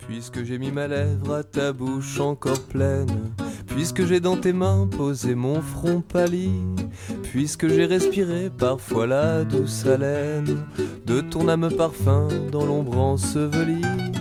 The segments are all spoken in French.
Puisque j'ai mis ma lèvre à ta bouche encore pleine, puisque j'ai dans tes mains posé mon front pâli, puisque j'ai respiré parfois la douce haleine de ton âme parfum dans l'ombre ensevelie.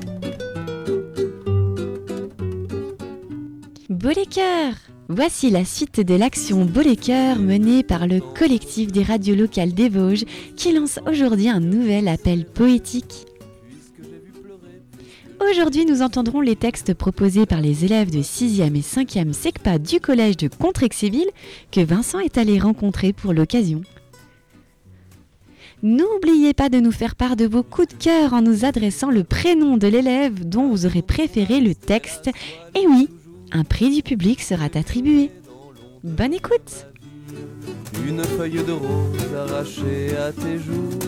Beau les cœurs! Voici la suite de l'action Beau les cœurs menée par le collectif des radios locales des Vosges qui lance aujourd'hui un nouvel appel poétique. Aujourd'hui, nous entendrons les textes proposés par les élèves de 6e et 5e SECPA du collège de Contrexéville que Vincent est allé rencontrer pour l'occasion. N'oubliez pas de nous faire part de vos coups de cœur en nous adressant le prénom de l'élève dont vous aurez préféré le texte. Et oui, un prix du public sera attribué. Bonne écoute! Une feuille de rose arrachée à tes joues.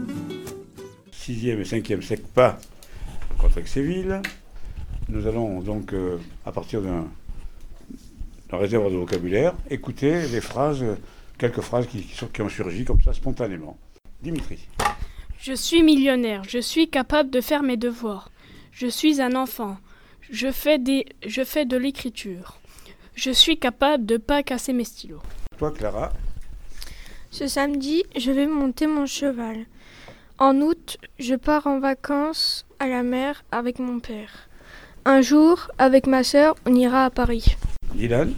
6e et 5e SECPA Contrexéville. Nous allons donc, à partir d'un réservoir de vocabulaire, écouter les phrases, quelques phrases qui ont surgi comme ça spontanément. Dimitri. Je suis millionnaire, je suis capable de faire mes devoirs. Je suis un enfant, je fais de l'écriture. Je suis capable de ne pas casser mes stylos. Toi, Clara. Ce samedi, je vais monter mon cheval. En août, je pars en vacances à la mer avec mon père. Un jour, avec ma sœur, on ira à Paris. Dylan.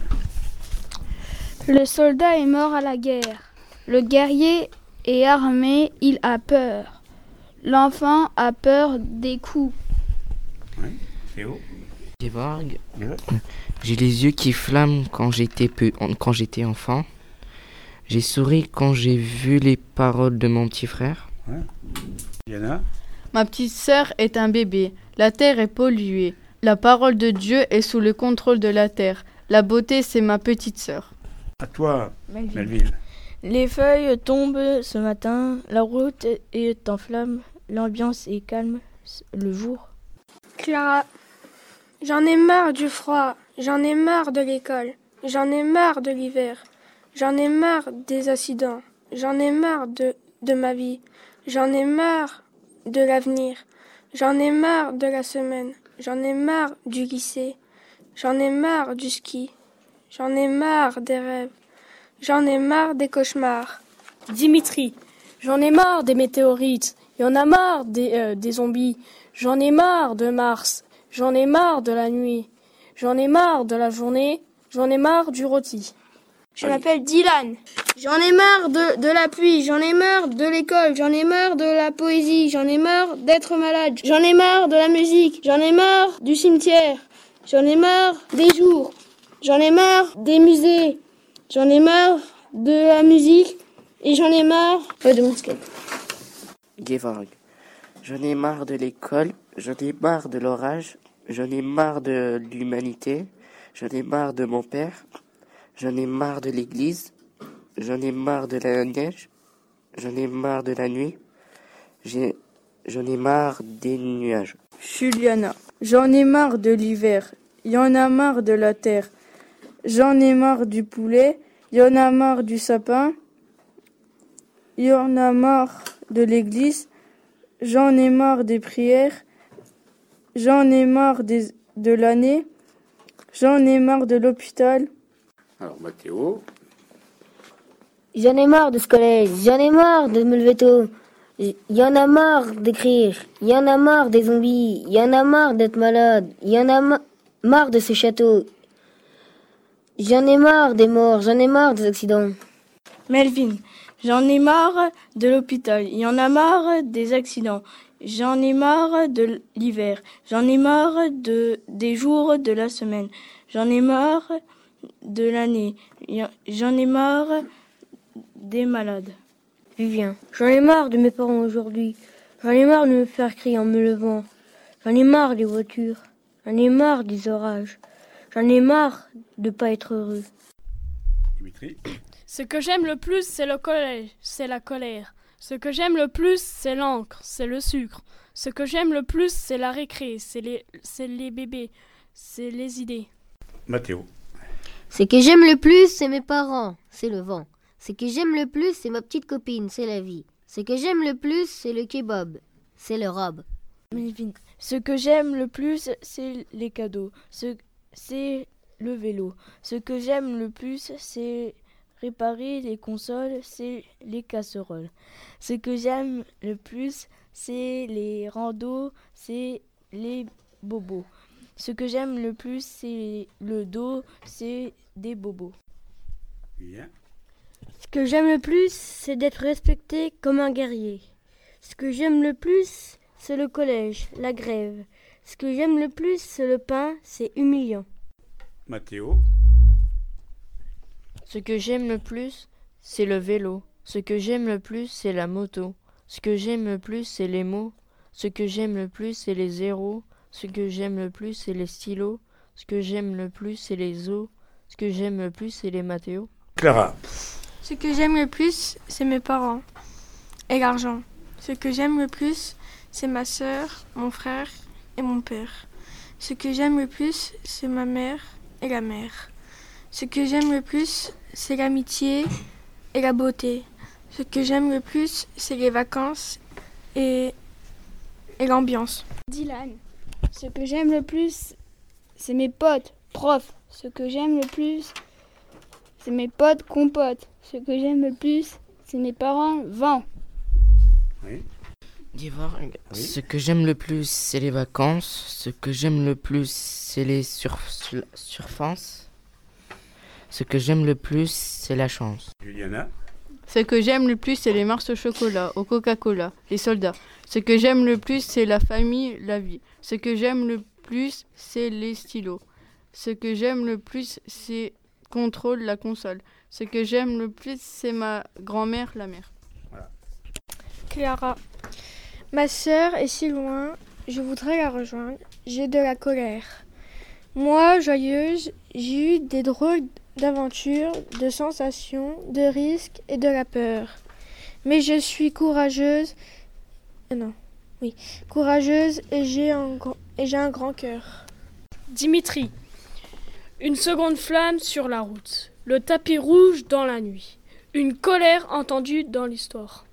Le soldat est mort à la guerre. Le guerrier est armé, il a peur. L'enfant a peur des coups. Oui. Théo. Gevorg. Ouais. J'ai les yeux qui flamment quand j'étais enfant. J'ai souri quand j'ai vu les paroles de mon petit frère. Ouais. Diana. Ma petite sœur est un bébé. La terre est polluée. La parole de Dieu est sous le contrôle de la terre. La beauté, c'est ma petite sœur. À toi, Melville. Les feuilles tombent ce matin. La route est en flammes. L'ambiance est calme le jour. Clara, j'en ai marre du froid. J'en ai marre de l'école. J'en ai marre de l'hiver. J'en ai marre des accidents. J'en ai marre de ma vie. J'en ai marre de l'avenir. J'en ai marre de la semaine. J'en ai marre du lycée. J'en ai marre du ski. J'en ai marre des rêves. J'en ai marre des cauchemars. Dimitri, j'en ai marre des météorites. Il y en a marre des zombies. J'en ai marre de Mars. J'en ai marre de la nuit. J'en ai marre de la journée. J'en ai marre du rôti. Je m'appelle Dylan. J'en ai marre de la pluie, j'en ai marre de l'école, j'en ai marre de la poésie, j'en ai marre d'être malade, j'en ai marre de la musique, j'en ai marre du cimetière, j'en ai marre des jours, j'en ai marre des musées, j'en ai marre de la musique et j'en ai marre de mon skate. Gevorg. J'en ai marre de l'école, j'en ai marre de l'orage, j'en ai marre de l'humanité, j'en ai marre de mon père, j'en ai marre de l'église, j'en ai marre de la neige, j'en ai marre de la nuit, j'en ai marre des nuages. Juliana, j'en ai marre de l'hiver. Il y en a marre de la terre. J'en ai marre du poulet. Il y en a marre du sapin. Il y en a marre de l'église. J'en ai marre des prières. J'en ai marre de l'année. J'en ai marre de l'hôpital. Alors, Mathéo. J'en ai marre de ce collège, j'en ai marre de me lever tôt, il y en a marre d'écrire, il y en a marre des zombies, il y en a marre d'être malade, il y en a marre de ce château, j'en ai marre des morts, j'en ai marre des accidents. Melvin, j'en ai marre de l'hôpital, il y en a marre des accidents, j'en ai marre de l'hiver, j'en ai marre des jours de la semaine, j'en ai marre de l'année, j'en ai marre des malades. Vivien, j'en ai marre de mes parents aujourd'hui. J'en ai marre de me faire crier en me levant. J'en ai marre des voitures. J'en ai marre des orages. J'en ai marre de pas être heureux. Dimitri. Ce que j'aime le plus, c'est le collège, c'est la colère. Ce que j'aime le plus, c'est l'encre, c'est le sucre. Ce que j'aime le plus, c'est la récré, c'est les bébés, c'est les idées. Mathéo. Ce que j'aime le plus, c'est mes parents, c'est le vent. Ce que j'aime le plus, c'est ma petite copine, c'est la vie. Ce que j'aime le plus, c'est le kebab, c'est le robe. Melvin. Ce que j'aime le plus, c'est les cadeaux. C'est le vélo. Ce que j'aime le plus, c'est réparer les consoles, c'est les casseroles. Ce que j'aime le plus, c'est les randos, c'est les bobos. Ce que j'aime le plus, c'est le dos, c'est des bobos. Bien. Ce que j'aime le plus, c'est d'être respecté comme un guerrier. Ce que j'aime le plus, c'est le collège, la grève. Ce que j'aime le plus, c'est le pain, c'est humiliant. Mathéo. Ce que j'aime le plus, c'est le vélo. Ce que j'aime le plus, c'est la moto. Ce que j'aime le plus, c'est les mots. Ce que j'aime le plus, c'est les zéros. Ce que j'aime le plus, c'est les stylos. Ce que j'aime le plus, c'est les os. Ce que j'aime le plus, c'est les Mathéo. Clara. Ce que j'aime le plus, c'est mes parents et l'argent. Ce que j'aime le plus, c'est ma sœur, mon frère et mon père. Ce que j'aime le plus, c'est ma mère et la mer. Ce que j'aime le plus, c'est l'amitié et la beauté. Ce que j'aime le plus, c'est les vacances et l'ambiance. Dylan. Ce que j'aime le plus, c'est mes potes, profs. Ce que j'aime le plus, c'est mes potes, compotes. Ce que j'aime le plus, c'est mes parents, vent. Oui. Gevorg. Oui. Ce que j'aime le plus, c'est les vacances. Ce que j'aime le plus, c'est les surfances. Ce que j'aime le plus, c'est la chance. Juliana. Ce que j'aime le plus, c'est les Mars au chocolat, au Coca-Cola, les soldats. Ce que j'aime le plus, c'est la famille, la vie. Ce que j'aime le plus, c'est les stylos. Ce que j'aime le plus, c'est contrôle, la console. Ce que j'aime le plus, c'est ma grand-mère, la mère. Clara. Ma sœur est si loin, je voudrais la rejoindre. J'ai de la colère. Moi, joyeuse, j'ai eu des drôles d'aventures, de sensations, de risques et de la peur. Mais je suis courageuse. Courageuse et j'ai un grand cœur. Dimitri. Une seconde flamme sur la route. Le tapis rouge dans la nuit. Une colère entendue dans l'histoire.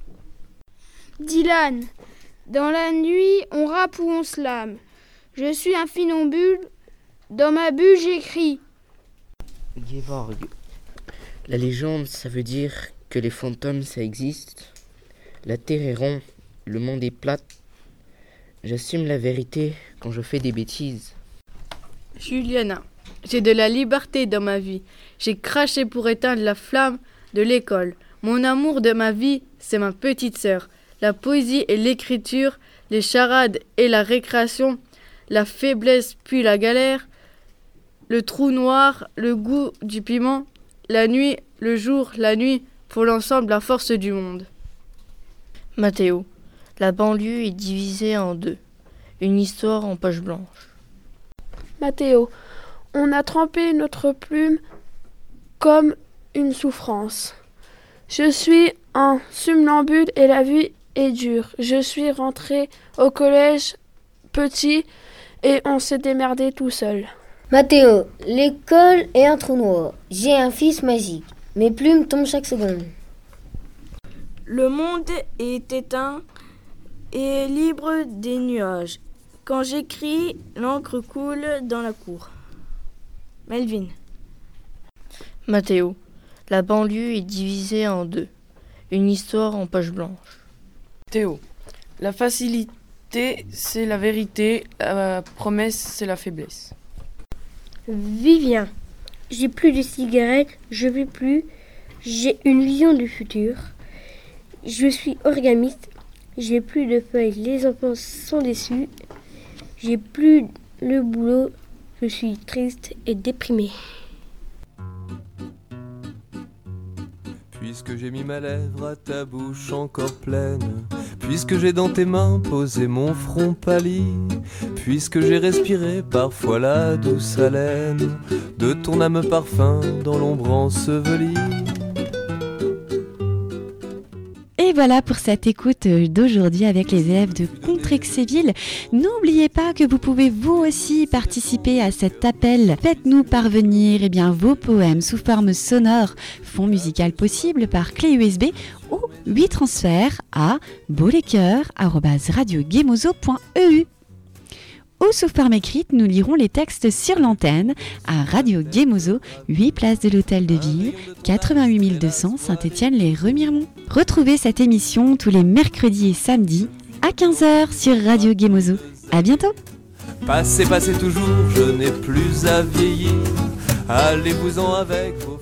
Dylan. Dans la nuit, on rappe ou on slame. Je suis un funambule. Dans ma bulle, j'écris. Gevorg. La légende, ça veut dire que les fantômes, ça existe. La terre est ronde, le monde est plat. J'assume la vérité quand je fais des bêtises. Juliana. J'ai de la liberté dans ma vie. J'ai craché pour éteindre la flamme de l'école. Mon amour de ma vie, c'est ma petite sœur. La poésie et l'écriture, les charades et la récréation, la faiblesse puis la galère, le trou noir, le goût du piment, la nuit, le jour, la nuit, pour l'ensemble la force du monde. Mathéo. La banlieue est divisée en deux. Une histoire en page blanche. Mathéo. On a trempé notre plume comme une souffrance. Je suis un somnambule et la vie est dure. Je suis rentré au collège petit et on s'est démerdé tout seul. Mathéo, l'école est un trou noir. J'ai un fils magique. Mes plumes tombent chaque seconde. Le monde est éteint et libre des nuages. Quand j'écris, l'encre coule dans la cour. Melvin. Mathéo. La banlieue est divisée en deux. Une histoire en page blanche. Théo. La facilité, c'est la vérité. La promesse, c'est la faiblesse. Vivien. J'ai plus de cigarettes, je vis plus. J'ai une vision du futur. Je suis origamiste. J'ai plus de feuilles, les enfants sont déçus. J'ai plus le boulot. Je suis triste et déprimée. Puisque j'ai mis ma lèvre à ta bouche encore pleine, puisque j'ai dans tes mains posé mon front pâli, puisque j'ai respiré parfois la douce haleine de ton âme parfum dans l'ombre ensevelie. Et voilà pour cette écoute d'aujourd'hui avec les élèves de Contrexéville. N'oubliez pas que vous pouvez vous aussi participer à cet appel. Faites-nous parvenir vos poèmes sous forme sonore, fond musical possible par clé USB ou 8 transferts à beaulescoeurs@radiogemozo.eu. Ou sous forme écrite, nous lirons les textes sur l'antenne à Radio Gemozo, 8 place de l'Hôtel de Ville, 88 200 Saint-Étienne-les-Remiremont. Retrouvez cette émission tous les mercredis et samedis à 15h sur Radio Gemozo. À bientôt. Passez, passez toujours, je n'ai plus à vieillir. Allez-vous-en avec vos